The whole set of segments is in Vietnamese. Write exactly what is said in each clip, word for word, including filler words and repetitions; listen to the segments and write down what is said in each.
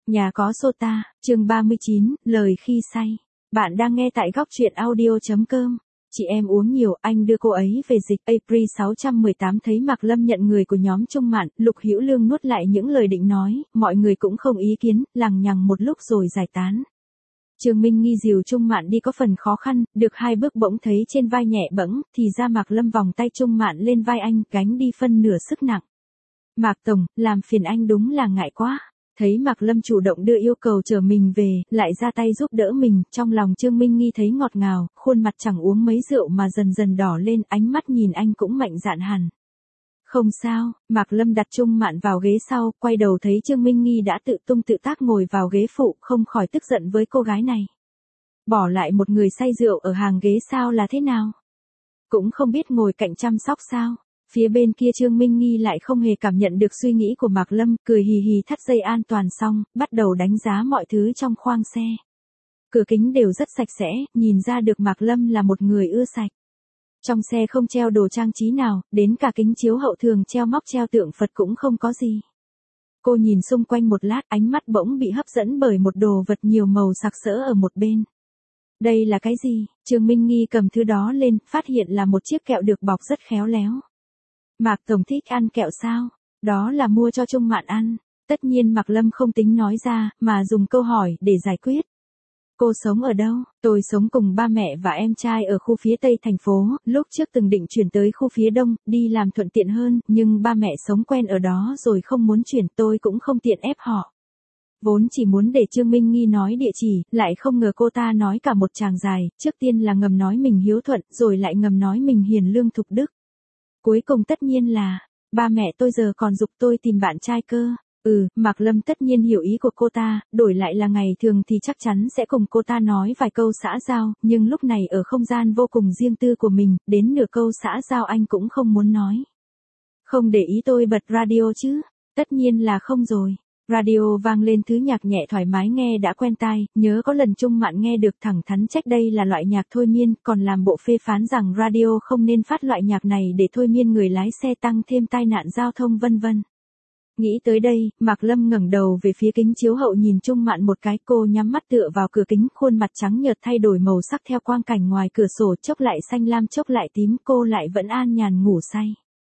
Nhà có Sota, chương ba mươi chín, lời khi say. Bạn đang nghe tại góc truyện audio chấm com. Chị em uống nhiều, anh đưa cô ấy về dịch. April sáu một tám thấy Mạc Lâm nhận người của nhóm Trung Mạn, Lục Hữu Lương nuốt lại những lời định nói, mọi người cũng không ý kiến, lằng nhằng một lúc rồi giải tán. Trương Minh Nghi dìu Trung Mạn đi có phần khó khăn, được hai bước bỗng thấy trên vai nhẹ bẫng, thì ra Mạc Lâm vòng tay Trung Mạn lên vai anh, gánh đi phân nửa sức nặng. Mạc Tổng, làm phiền anh đúng là ngại quá. Thấy Mạc Lâm chủ động đưa yêu cầu chở mình về, lại ra tay giúp đỡ mình, trong lòng Trương Minh Nghi thấy ngọt ngào, khuôn mặt chẳng uống mấy rượu mà dần dần đỏ lên, ánh mắt nhìn anh cũng mạnh dạn hẳn. Không sao, Mạc Lâm đặt Trung Mạn vào ghế sau, quay đầu thấy Trương Minh Nghi đã tự tung tự tác ngồi vào ghế phụ, không khỏi tức giận với cô gái này. Bỏ lại một người say rượu ở hàng ghế sau là thế nào? Cũng không biết ngồi cạnh chăm sóc sao? Phía bên kia Trương Minh Nghi lại không hề cảm nhận được suy nghĩ của Mạc Lâm, cười hì hì thắt dây an toàn xong, bắt đầu đánh giá mọi thứ trong khoang xe. Cửa kính đều rất sạch sẽ, nhìn ra được Mạc Lâm là một người ưa sạch. Trong xe không treo đồ trang trí nào, đến cả kính chiếu hậu thường treo móc treo tượng Phật cũng không có gì. Cô nhìn xung quanh một lát, ánh mắt bỗng bị hấp dẫn bởi một đồ vật nhiều màu sặc sỡ ở một bên. Đây là cái gì? Trương Minh Nghi cầm thứ đó lên, phát hiện là một chiếc kẹo được bọc rất khéo léo. Mạc Tổng thích ăn kẹo sao? Đó là mua cho Trung Mạn ăn. Tất nhiên Mạc Lâm không tính nói ra, mà dùng câu hỏi để giải quyết. Cô sống ở đâu? Tôi sống cùng ba mẹ và em trai ở khu phía tây thành phố, lúc trước từng định chuyển tới khu phía đông, đi làm thuận tiện hơn, nhưng ba mẹ sống quen ở đó rồi không muốn chuyển, tôi cũng không tiện ép họ. Vốn chỉ muốn để Trương Minh Nghi nói địa chỉ, lại không ngờ cô ta nói cả một tràng dài, trước tiên là ngầm nói mình hiếu thuận, rồi lại ngầm nói mình hiền lương thục đức. Cuối cùng tất nhiên là, ba mẹ tôi giờ còn giục tôi tìm bạn trai cơ. Ừ, Mạc Lâm tất nhiên hiểu ý của cô ta, đổi lại là ngày thường thì chắc chắn sẽ cùng cô ta nói vài câu xã giao, nhưng lúc này ở không gian vô cùng riêng tư của mình, đến nửa câu xã giao anh cũng không muốn nói. Không để ý tôi bật radio chứ? Tất nhiên là không rồi. Radio vang lên thứ nhạc nhẹ thoải mái nghe đã quen tai, nhớ có lần Trung Mạn nghe được thẳng thắn trách đây là loại nhạc thôi miên, còn làm bộ phê phán rằng radio không nên phát loại nhạc này để thôi miên người lái xe tăng thêm tai nạn giao thông vân vân. Nghĩ tới đây, Mạc Lâm ngẩng đầu về phía kính chiếu hậu nhìn Trung Mạn một cái, cô nhắm mắt tựa vào cửa kính, khuôn mặt trắng nhợt thay đổi màu sắc theo quang cảnh ngoài cửa sổ, chốc lại xanh lam chốc lại tím, cô lại vẫn an nhàn ngủ say.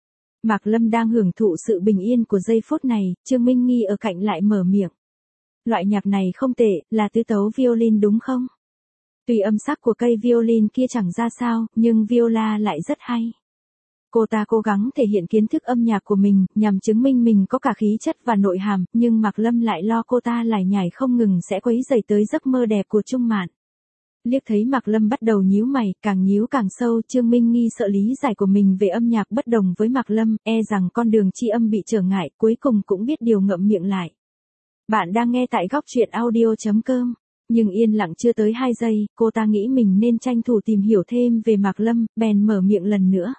Mạc Lâm đang hưởng thụ sự bình yên của giây phút này, Trương Minh Nghi ở cạnh lại mở miệng. Loại nhạc này không tệ, là tứ tấu violin đúng không? Tuy âm sắc của cây violin kia chẳng ra sao, nhưng viola lại rất hay. Cô ta cố gắng thể hiện kiến thức âm nhạc của mình, nhằm chứng minh mình có cả khí chất và nội hàm, nhưng Mạc Lâm lại lo cô ta lải nhải không ngừng sẽ quấy rầy tới giấc mơ đẹp của Trung Mạn. Liếc thấy Mạc Lâm bắt đầu nhíu mày, càng nhíu càng sâu, Trương Minh Nghi sợ lý giải của mình về âm nhạc bất đồng với Mạc Lâm, e rằng con đường tri âm bị trở ngại, cuối cùng cũng biết điều ngậm miệng lại. Bạn đang nghe tại góc truyện audio chấm com. Nhưng yên lặng chưa tới hai giây, cô ta nghĩ mình nên tranh thủ tìm hiểu thêm về Mạc Lâm, bèn mở miệng lần nữa.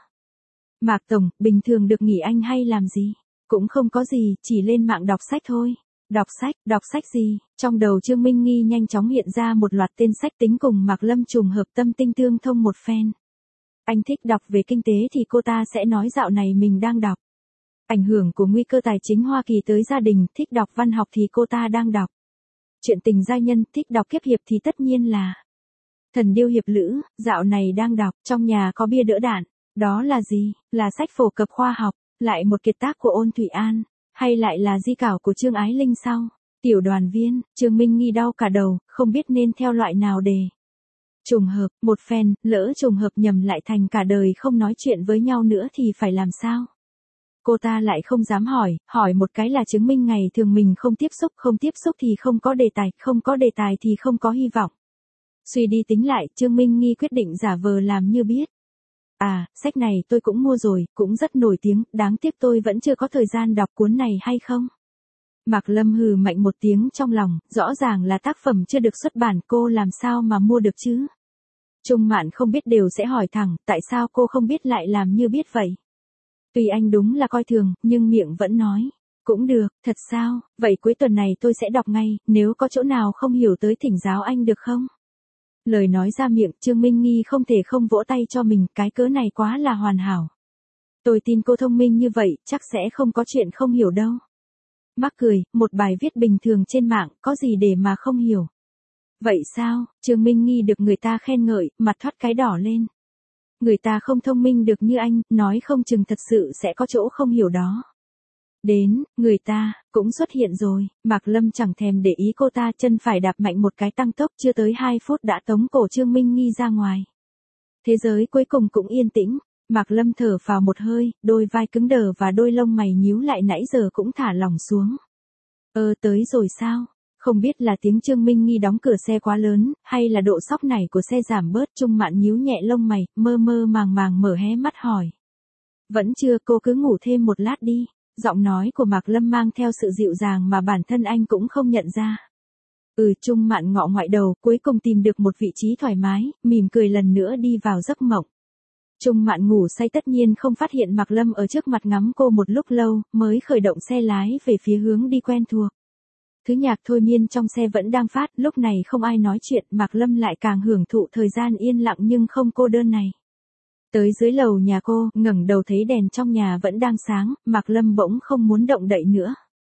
Mạc Tổng, bình thường được nghỉ anh hay làm gì? Cũng không có gì, chỉ lên mạng đọc sách thôi. Đọc sách, đọc sách gì? Trong đầu Trương Minh Nghi nhanh chóng hiện ra một loạt tên sách tính cùng Mạc Lâm trùng hợp tâm tinh tương thông một phen. Anh thích đọc về kinh tế thì cô ta sẽ nói dạo này mình đang đọc. Ảnh hưởng của nguy cơ tài chính Hoa Kỳ tới gia đình, thích đọc văn học thì cô ta đang đọc. Chuyện tình gia nhân, thích đọc kiếp hiệp thì tất nhiên là Thần điêu hiệp lữ, dạo này đang đọc, trong nhà có bia đỡ đạn. Đó là gì? Là sách phổ cập khoa học, lại một kiệt tác của Ôn Thủy An, hay lại là di cảo của Trương Ái Linh sao? Tiểu đoàn viên, Trương Minh Nghi đau cả đầu, không biết nên theo loại nào đề. Trùng hợp, một phen, lỡ trùng hợp nhầm lại thành cả đời không nói chuyện với nhau nữa thì phải làm sao? Cô ta lại không dám hỏi, hỏi một cái là chứng minh ngày thường mình không tiếp xúc, không tiếp xúc thì không có đề tài, không có đề tài thì không có hy vọng. Suy đi tính lại, Trương Minh Nghi quyết định giả vờ làm như biết. À, sách này tôi cũng mua rồi, cũng rất nổi tiếng, đáng tiếc tôi vẫn chưa có thời gian đọc cuốn này hay không? Mạc Lâm hừ mạnh một tiếng trong lòng, rõ ràng là tác phẩm chưa được xuất bản, cô làm sao mà mua được chứ? Trung Mạn không biết đều sẽ hỏi thẳng, tại sao cô không biết lại làm như biết vậy? Tuy anh đúng là coi thường, nhưng miệng vẫn nói. Cũng được, thật sao, vậy cuối tuần này tôi sẽ đọc ngay, nếu có chỗ nào không hiểu tới thỉnh giáo anh được không? Lời nói ra miệng, Trương Minh Nghi không thể không vỗ tay cho mình, cái cớ này quá là hoàn hảo. Tôi tin cô thông minh như vậy, chắc sẽ không có chuyện không hiểu đâu. Mắc cười, một bài viết bình thường trên mạng, có gì để mà không hiểu. Vậy sao, Trương Minh Nghi được người ta khen ngợi, mặt thoát cái đỏ lên. Người ta không thông minh được như anh, nói không chừng thật sự sẽ có chỗ không hiểu đó. Đến, người ta, cũng xuất hiện rồi, Mạc Lâm chẳng thèm để ý cô ta, chân phải đạp mạnh một cái tăng tốc, chưa tới hai phút đã tống cổ Trương Minh Nghi ra ngoài. Thế giới cuối cùng cũng yên tĩnh, Mạc Lâm thở phào một hơi, đôi vai cứng đờ và đôi lông mày nhíu lại nãy giờ cũng thả lỏng xuống. Ơ tới rồi sao? Không biết là tiếng Trương Minh Nghi đóng cửa xe quá lớn, hay là độ sóc này của xe giảm bớt. Trung Mạn nhíu nhẹ lông mày, mơ mơ màng màng mở hé mắt hỏi. Vẫn chưa, cô cứ ngủ thêm một lát đi. Giọng nói của Mạc Lâm mang theo sự dịu dàng mà bản thân anh cũng không nhận ra. Ừ, Trung Mạn ngọ ngoại đầu, cuối cùng tìm được một vị trí thoải mái, mỉm cười lần nữa đi vào giấc mộng. Trung Mạn ngủ say tất nhiên không phát hiện Mạc Lâm ở trước mặt ngắm cô một lúc lâu, mới khởi động xe lái về phía hướng đi quen thuộc. Thứ nhạc thôi miên trong xe vẫn đang phát, lúc này không ai nói chuyện, Mạc Lâm lại càng hưởng thụ thời gian yên lặng nhưng không cô đơn này. Tới dưới lầu nhà cô, ngẩng đầu thấy đèn trong nhà vẫn đang sáng, Mạc Lâm bỗng không muốn động đậy nữa.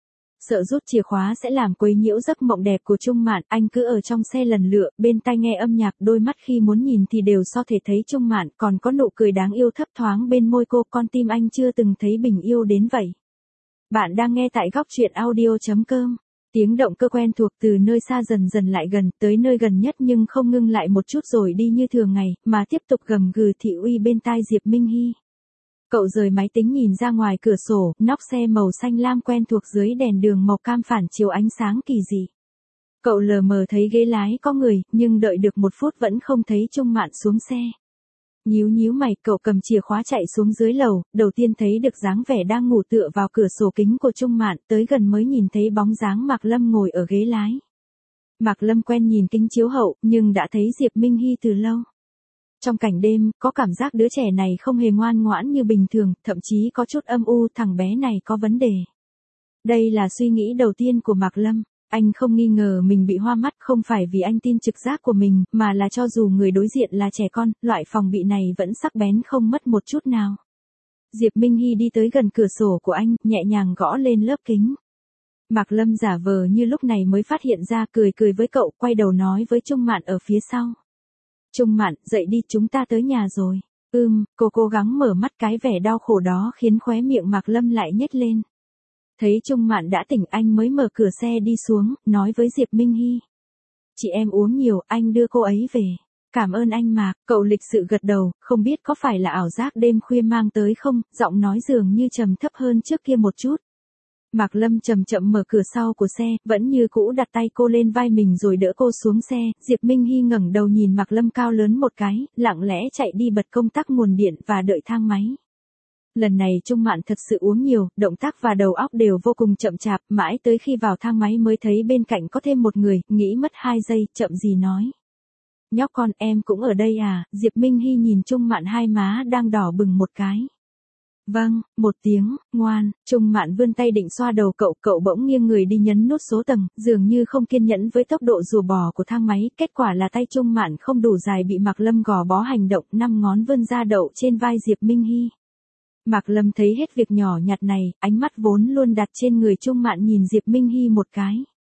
Sợ rút chìa khóa sẽ làm quấy nhiễu giấc mộng đẹp của Trung Mạn, anh cứ ở trong xe lần lựa, bên tai nghe âm nhạc, đôi mắt khi muốn nhìn thì đều so thể thấy Trung Mạn, còn có nụ cười đáng yêu thấp thoáng bên môi cô, con tim anh chưa từng thấy bình yêu đến vậy. Bạn đang nghe tại góc truyện audio chấm com. Tiếng động cơ quen thuộc từ nơi xa dần dần lại gần, tới nơi gần nhất nhưng không ngưng lại một chút rồi đi như thường ngày, mà tiếp tục gầm gừ thị uy bên tai Diệp Minh Hy. Cậu rời máy tính nhìn ra ngoài cửa sổ, nóc xe màu xanh lam quen thuộc dưới đèn đường màu cam phản chiếu ánh sáng kỳ dị. Cậu lờ mờ thấy ghế lái có người, nhưng đợi được một phút vẫn không thấy Trung Mạn xuống xe. Nhíu nhíu mày, cậu cầm chìa khóa chạy xuống dưới lầu, đầu tiên thấy được dáng vẻ đang ngủ tựa vào cửa sổ kính của Trung Mạn, tới gần mới nhìn thấy bóng dáng Mạc Lâm ngồi ở ghế lái. Mạc Lâm quen nhìn kính chiếu hậu, nhưng đã thấy Diệp Minh Hy từ lâu. Trong cảnh đêm, có cảm giác đứa trẻ này không hề ngoan ngoãn như bình thường, thậm chí có chút âm u, thằng bé này có vấn đề. Đây là suy nghĩ đầu tiên của Mạc Lâm. Anh không nghi ngờ mình bị hoa mắt, không phải vì anh tin trực giác của mình, mà là cho dù người đối diện là trẻ con, loại phòng bị này vẫn sắc bén không mất một chút nào. Diệp Minh Hy đi tới gần cửa sổ của anh, nhẹ nhàng gõ lên lớp kính. Mạc Lâm giả vờ như lúc này mới phát hiện ra, cười cười với cậu, quay đầu nói với Trung Mạn ở phía sau. Trung Mạn, dậy đi, chúng ta tới nhà rồi. Ừm, cô cố gắng mở mắt, cái vẻ đau khổ đó khiến khóe miệng Mạc Lâm lại nhếch lên. Thấy Trung Mạn đã tỉnh anh mới mở cửa xe đi xuống, nói với Diệp Minh Hy. Chị em uống nhiều, anh đưa cô ấy về. Cảm ơn anh Mạc, cậu lịch sự gật đầu, không biết có phải là ảo giác đêm khuya mang tới không, giọng nói dường như trầm thấp hơn trước kia một chút. Mạc Lâm chậm chậm mở cửa sau của xe, vẫn như cũ đặt tay cô lên vai mình rồi đỡ cô xuống xe, Diệp Minh Hy ngẩng đầu nhìn Mạc Lâm cao lớn một cái, lặng lẽ chạy đi bật công tắc nguồn điện và đợi thang máy. Lần này Trung Mạn thật sự uống nhiều, động tác và đầu óc đều vô cùng chậm chạp, mãi tới khi vào thang máy mới thấy bên cạnh có thêm một người, nghĩ mất hai giây, chậm gì nói. Nhóc con, em cũng ở đây à, Diệp Minh Hy nhìn Trung Mạn hai má đang đỏ bừng một cái. Vâng, một tiếng, ngoan, Trung Mạn vươn tay định xoa đầu cậu, cậu bỗng nghiêng người đi nhấn nút số tầng, dường như không kiên nhẫn với tốc độ rùa bò của thang máy, kết quả là tay Trung Mạn không đủ dài bị Mạc Lâm gò bó hành động, năm ngón vươn ra đậu trên vai Diệp Minh Hy. Mạc Lâm thấy hết việc nhỏ nhặt này, ánh mắt vốn luôn đặt trên người Trung Mạn nhìn Diệp Minh Hy một cái.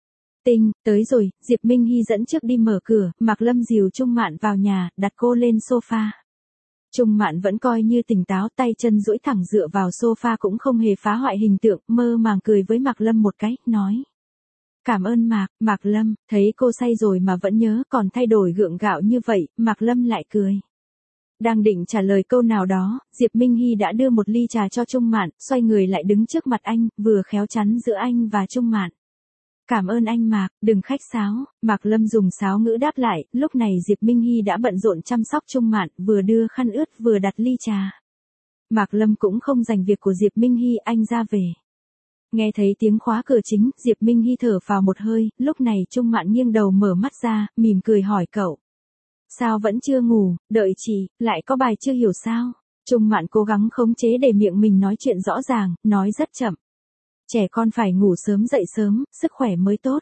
Tinh, tới rồi, Diệp Minh Hy dẫn trước đi mở cửa, Mạc Lâm dìu Trung Mạn vào nhà, đặt cô lên sofa. Trung Mạn vẫn coi như tỉnh táo, tay chân duỗi thẳng dựa vào sofa cũng không hề phá hoại hình tượng, mơ màng cười với Mạc Lâm một cái, nói. Cảm ơn Mạc, Mạc Lâm, thấy cô say rồi mà vẫn nhớ, còn thay đổi gượng gạo như vậy, Mạc Lâm lại cười. Đang định trả lời câu nào đó, Diệp Minh Hy đã đưa một ly trà cho Trung Mạn, xoay người lại đứng trước mặt anh, vừa khéo chắn giữa anh và Trung Mạn. Cảm ơn anh Mạc, đừng khách sáo, Mạc Lâm dùng sáo ngữ đáp lại, lúc này Diệp Minh Hy đã bận rộn chăm sóc Trung Mạn, vừa đưa khăn ướt vừa đặt ly trà. Mạc Lâm cũng không dành việc của Diệp Minh Hy, anh ra về. Nghe thấy tiếng khóa cửa chính, Diệp Minh Hy thở phào một hơi, lúc này Trung Mạn nghiêng đầu mở mắt ra, mỉm cười hỏi cậu. Sao vẫn chưa ngủ, đợi chị, lại có bài chưa hiểu sao? Trung Mạn cố gắng khống chế để miệng mình nói chuyện rõ ràng, nói rất chậm. Trẻ con phải ngủ sớm dậy sớm, sức khỏe mới tốt.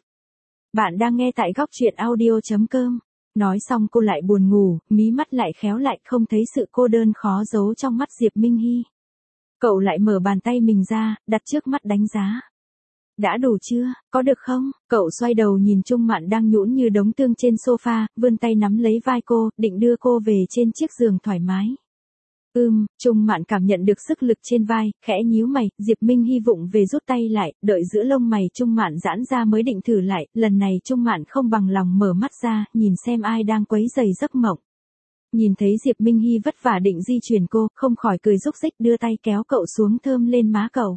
Bạn đang nghe tại góc truyện audio chấm com. Nói xong cô lại buồn ngủ, mí mắt lại khéo lại, không thấy sự cô đơn khó giấu trong mắt Diệp Minh Hy. Cậu lại mở bàn tay mình ra, đặt trước mắt đánh giá. Đã đủ chưa, có được không? Cậu xoay đầu nhìn Trung Mạn đang nhũn như đống tương trên sofa, vươn tay nắm lấy vai cô, định đưa cô về trên chiếc giường thoải mái. Ừm, Trung Mạn cảm nhận được sức lực trên vai, khẽ nhíu mày, Diệp Minh Hy vụng về rút tay lại, đợi giữa lông mày Trung Mạn giãn ra mới định thử lại, lần này Trung Mạn không bằng lòng mở mắt ra, nhìn xem ai đang quấy rầy giấc mộng. Nhìn thấy Diệp Minh Hy vất vả định di chuyển cô, không khỏi cười rúc rích đưa tay kéo cậu xuống thơm lên má cậu.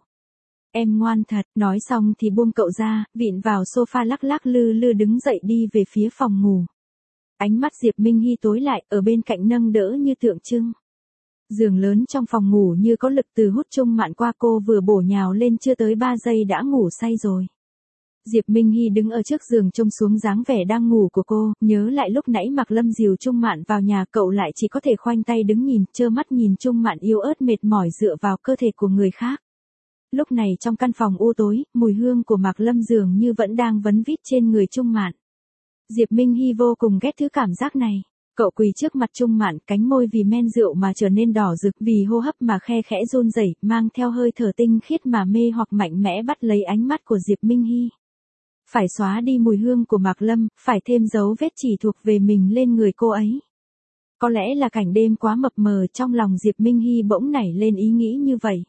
Em ngoan thật, nói xong thì buông cậu ra, vịn vào sofa lắc lắc lư lư đứng dậy đi về phía phòng ngủ. Ánh mắt Diệp Minh Hy tối lại, ở bên cạnh nâng đỡ như tượng trưng. Giường lớn trong phòng ngủ như có lực từ hút Trung Mạn qua, cô vừa bổ nhào lên chưa tới ba giây đã ngủ say rồi. Diệp Minh Hy đứng ở trước giường trông xuống dáng vẻ đang ngủ của cô, nhớ lại lúc nãy Mạc Lâm dìu Trung Mạn vào nhà, cậu lại chỉ có thể khoanh tay đứng nhìn, trơ mắt nhìn Trung Mạn yếu ớt mệt mỏi dựa vào cơ thể của người khác. Lúc này trong căn phòng u tối, mùi hương của Mạc Lâm dường như vẫn đang vấn vít trên người Trung Mạn. Diệp Minh Hy vô cùng ghét thứ cảm giác này. Cậu quỳ trước mặt Trung Mạn, cánh môi vì men rượu mà trở nên đỏ rực, vì hô hấp mà khe khẽ run rẩy, mang theo hơi thở tinh khiết mà mê hoặc mạnh mẽ bắt lấy ánh mắt của Diệp Minh Hy. Phải xóa đi mùi hương của Mạc Lâm, phải thêm dấu vết chỉ thuộc về mình lên người cô ấy. Có lẽ là cảnh đêm quá mập mờ, trong lòng Diệp Minh Hy bỗng nảy lên ý nghĩ như vậy.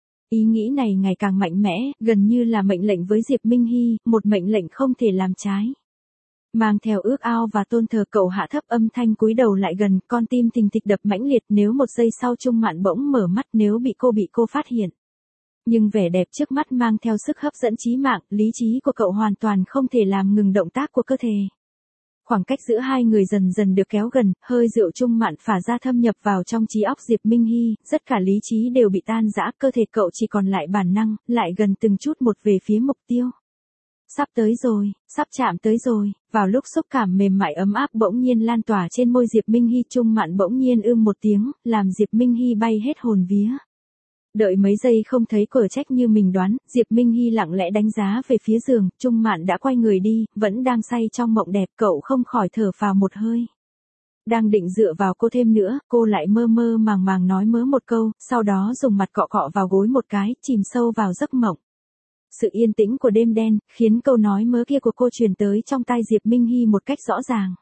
Ý nghĩ này ngày càng mạnh mẽ, gần như là mệnh lệnh với Diệp Minh Hy, một mệnh lệnh không thể làm trái. Mang theo ước ao và tôn thờ, cậu hạ thấp âm thanh cúi đầu lại gần, con tim thình thịch đập mãnh liệt, nếu một giây sau Trung Mạn bỗng mở mắt, nếu bị cô bị cô phát hiện. Nhưng vẻ đẹp trước mắt mang theo sức hấp dẫn chí mạng, lý trí của cậu hoàn toàn không thể làm ngừng động tác của cơ thể. Khoảng cách giữa hai người dần dần được kéo gần, hơi rượu Trung Mạn phả ra thâm nhập vào trong trí óc Diệp Minh Hy, tất cả lý trí đều bị tan rã, cơ thể cậu chỉ còn lại bản năng, lại gần từng chút một về phía mục tiêu. Sắp tới rồi, sắp chạm tới rồi, vào lúc xúc cảm mềm mại ấm áp bỗng nhiên lan tỏa trên môi Diệp Minh Hy, Trung Mạn bỗng nhiên ưm một tiếng, làm Diệp Minh Hy bay hết hồn vía. Đợi mấy giây không thấy cửa trách như mình đoán, Diệp Minh Hy lặng lẽ đánh giá về phía giường, Trung Mạn đã quay người đi, vẫn đang say trong mộng đẹp, cậu không khỏi thở phào một hơi. Đang định dựa vào cô thêm nữa, cô lại mơ mơ màng màng nói mớ một câu, sau đó dùng mặt cọ cọ vào gối một cái, chìm sâu vào giấc mộng. Sự yên tĩnh của đêm đen, khiến câu nói mớ kia của cô truyền tới trong tai Diệp Minh Hy một cách rõ ràng.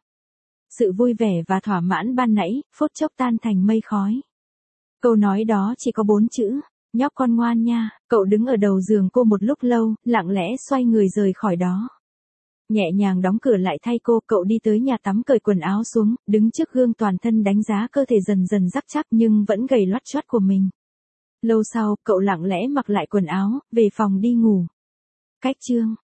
Sự vui vẻ và thỏa mãn ban nãy, phút chốc tan thành mây khói. Câu nói đó chỉ có bốn chữ, nhóc con ngoan nha, cậu đứng ở đầu giường cô một lúc lâu, lặng lẽ xoay người rời khỏi đó. Nhẹ nhàng đóng cửa lại thay cô, cậu đi tới nhà tắm cởi quần áo xuống, đứng trước gương toàn thân đánh giá cơ thể dần dần rắc chắc nhưng vẫn gầy loắt choắt của mình. Lâu sau, cậu lặng lẽ mặc lại quần áo, về phòng đi ngủ. Cách chương